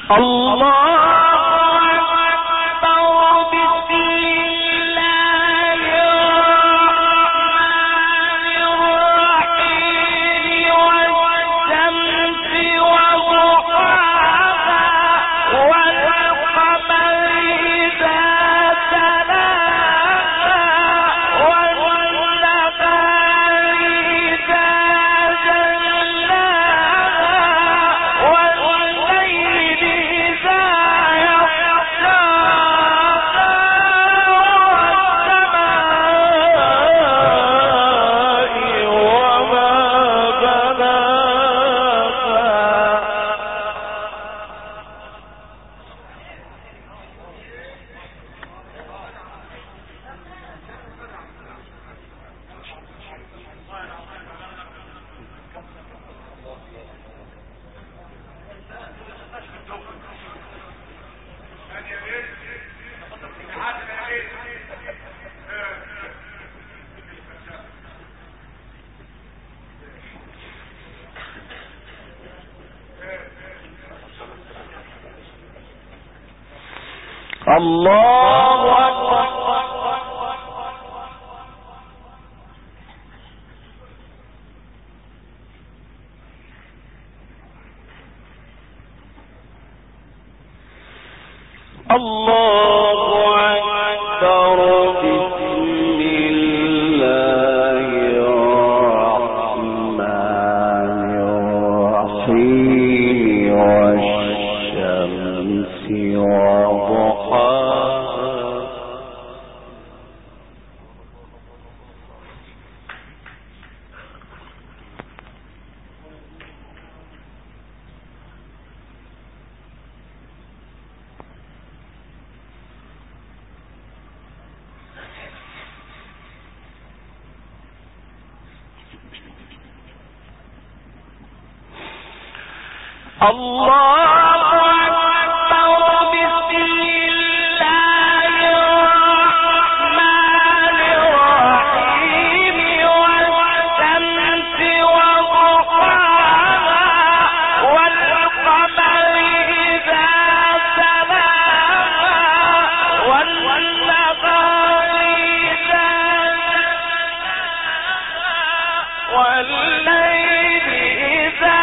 الله أكبر. الله أكبر. بسم الله الرحمن الرحيم. والشمس وضحاها. الله أكبر. بسم الله الرحمن الرحيم. والشمس وضحاها. والقمر إذا تلاها. والنهار إذا جلاها. والليل إذا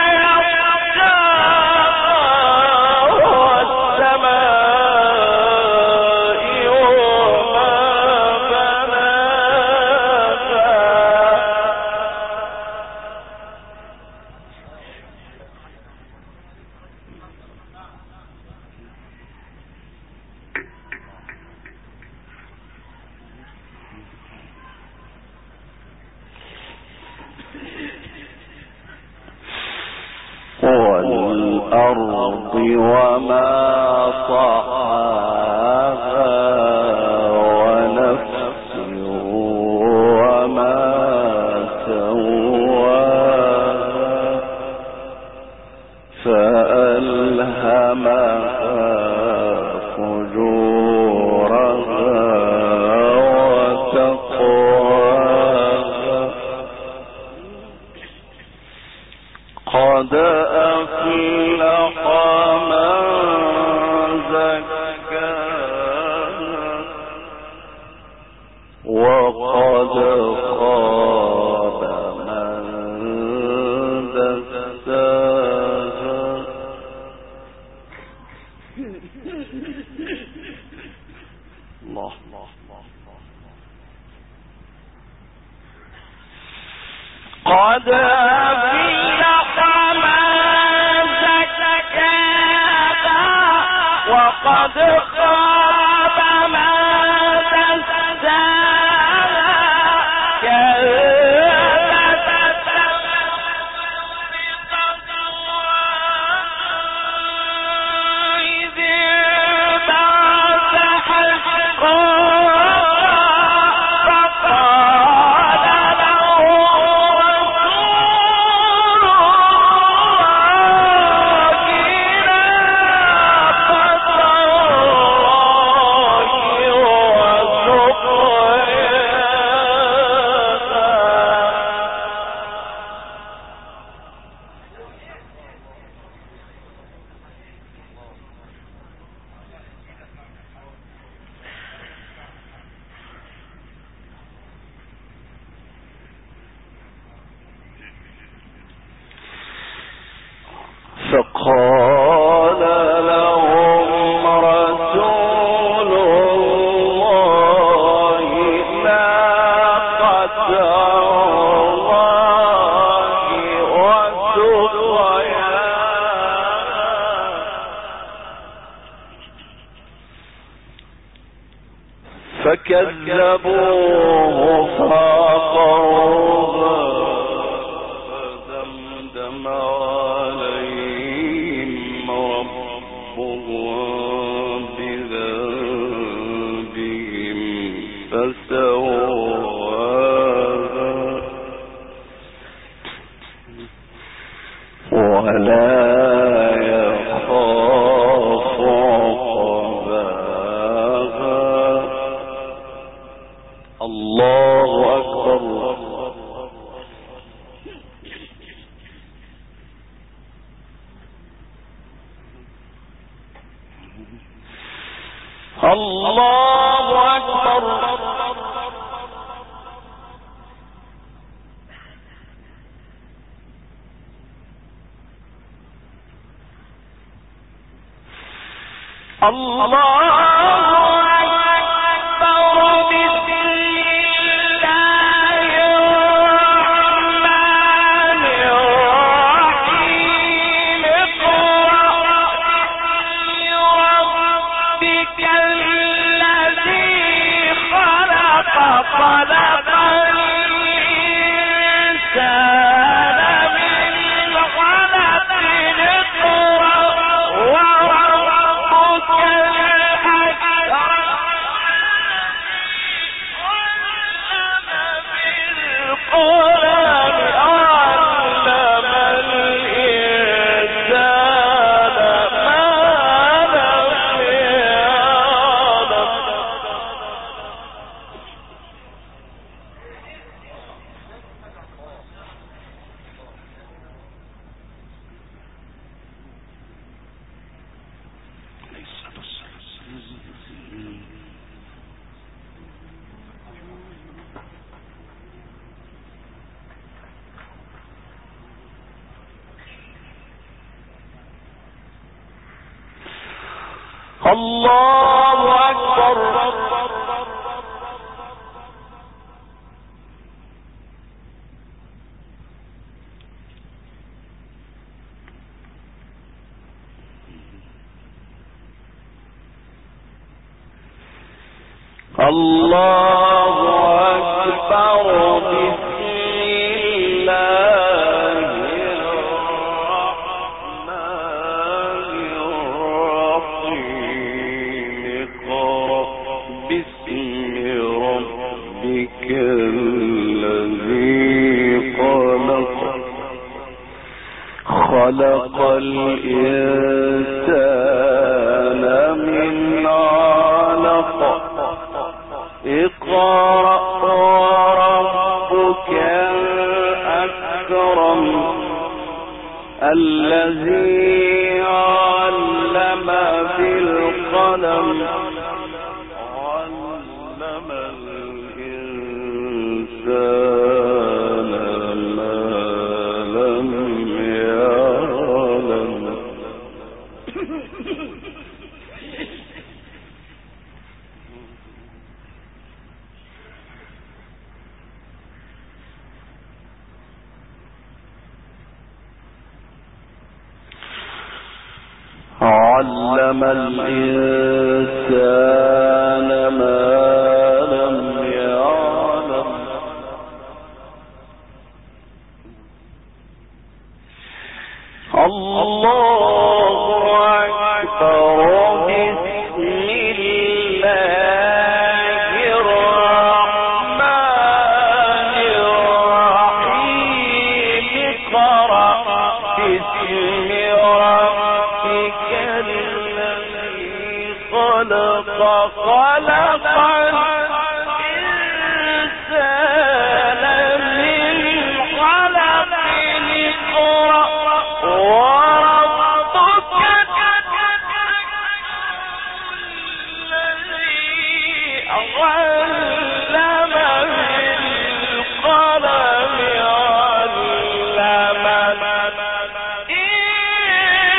والأرض وما طحاها. ونفس وما سواها. فألهمها فجورها وتقواها. قد أفلح من زكاها. وقد خاب من دساها. الله قد أفلح من زكاها. وقد خاب من دساها. كذبت إذ انبعث أشقاها. فقال له رسول الله ناقة الله فقال لهم رسول الله ناقة الله وسقياها فكذبوه فعقروها فدمدم عليهم ربهم بذنبهم فسواها ولا يخاف عقباها. الله أكبر. الله أكبر. الله أكبر. الله أكبر. بسم الله الرحمن الرحيم. اقرأ باسم ربك الذي خلق. خلق الإنسان من علق. اقرأ وربك الأكرم الذي علم بالقلم علم الإنسان ما لم يعلم. علم الإنسان ما لم يعلم. الله أكبر. بسم الله الرحمن الرحيم. اقرأ باسم ربك الذي خلق. خلق الإنسان من علق. اقرأ وربك الذي علم بالقلم علم الإنسان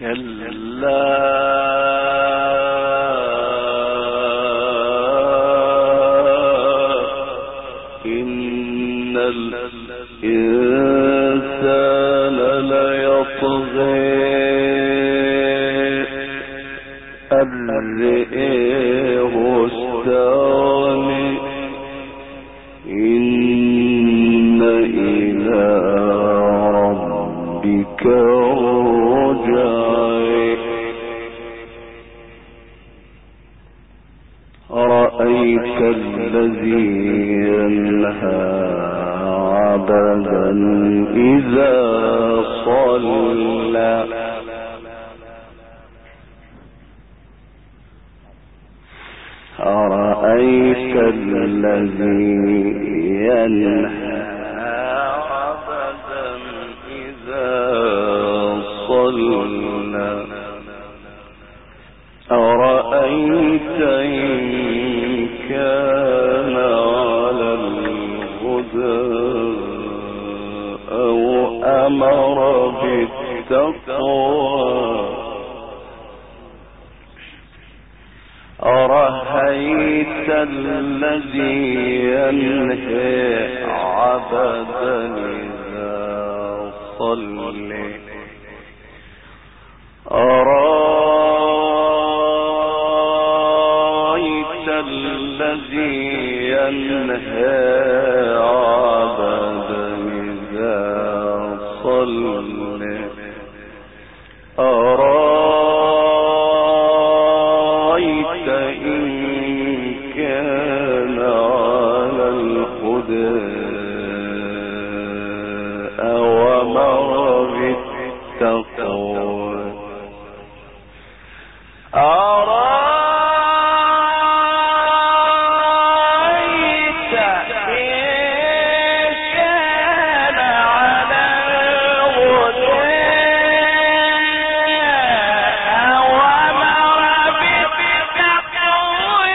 إن الإنسان ليطغى أن رآه استغنى إن إلى ربك الرجعى أرأيت الذي ينهى عبدا إذا صلى أرأيت الذي ينهى عبدا إذا صلى أرأيت إن كان على الهدى أو أمر بالتقوى أرأيت الذي ينهى عبدا إذا صلى أرأيت الذي ينهى عبدا إذا صلى أرأيت إن كان على الهدى أو أمر بالتقوى أرأيت إن كان على الهدى أو أمر بالتقوى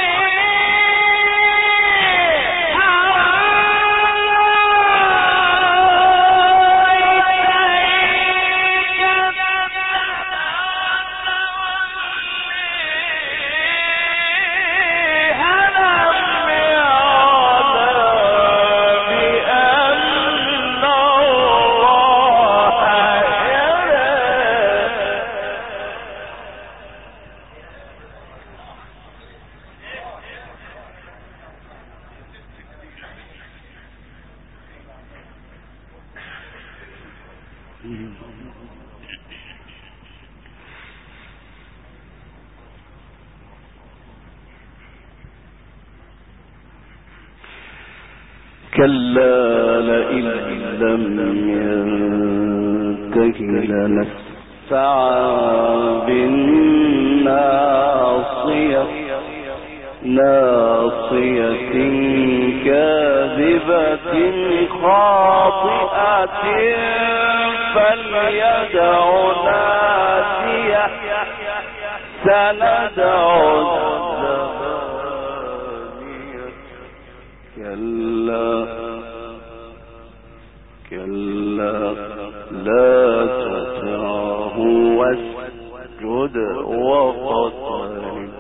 كلا لئن لم ينته لنسفعا بالناصية ناصية كاذبة خاطئة فليدع ناديه سندع الزبانية كلا لا تطعه واسجد واقترب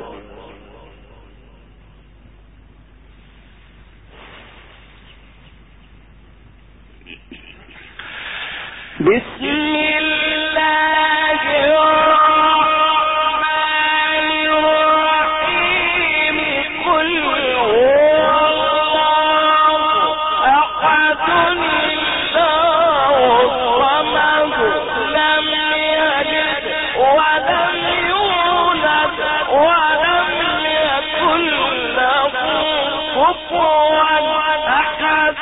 بسم الله الرحمن الرحيم قل هو الله أحد الله الصمد لم يلد ولم يولد ولم يكن له كفوا أحد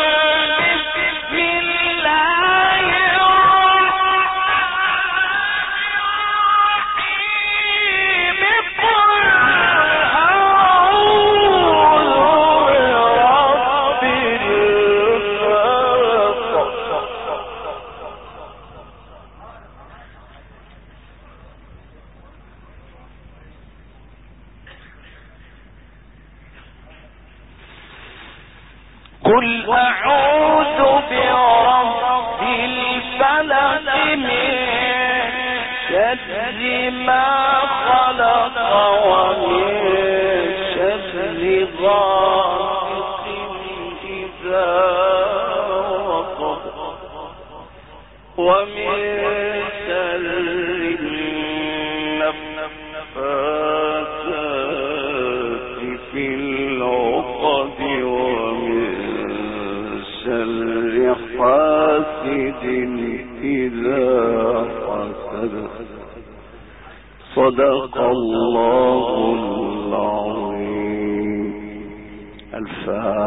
قل أعوذ برب الفلق من شر ما خلق ومن شر غاسق إذا وقب ومن شر النفاثات في العقد ومن شر حاسد إذا حسد. صدق الله العظيم. الفاتحة.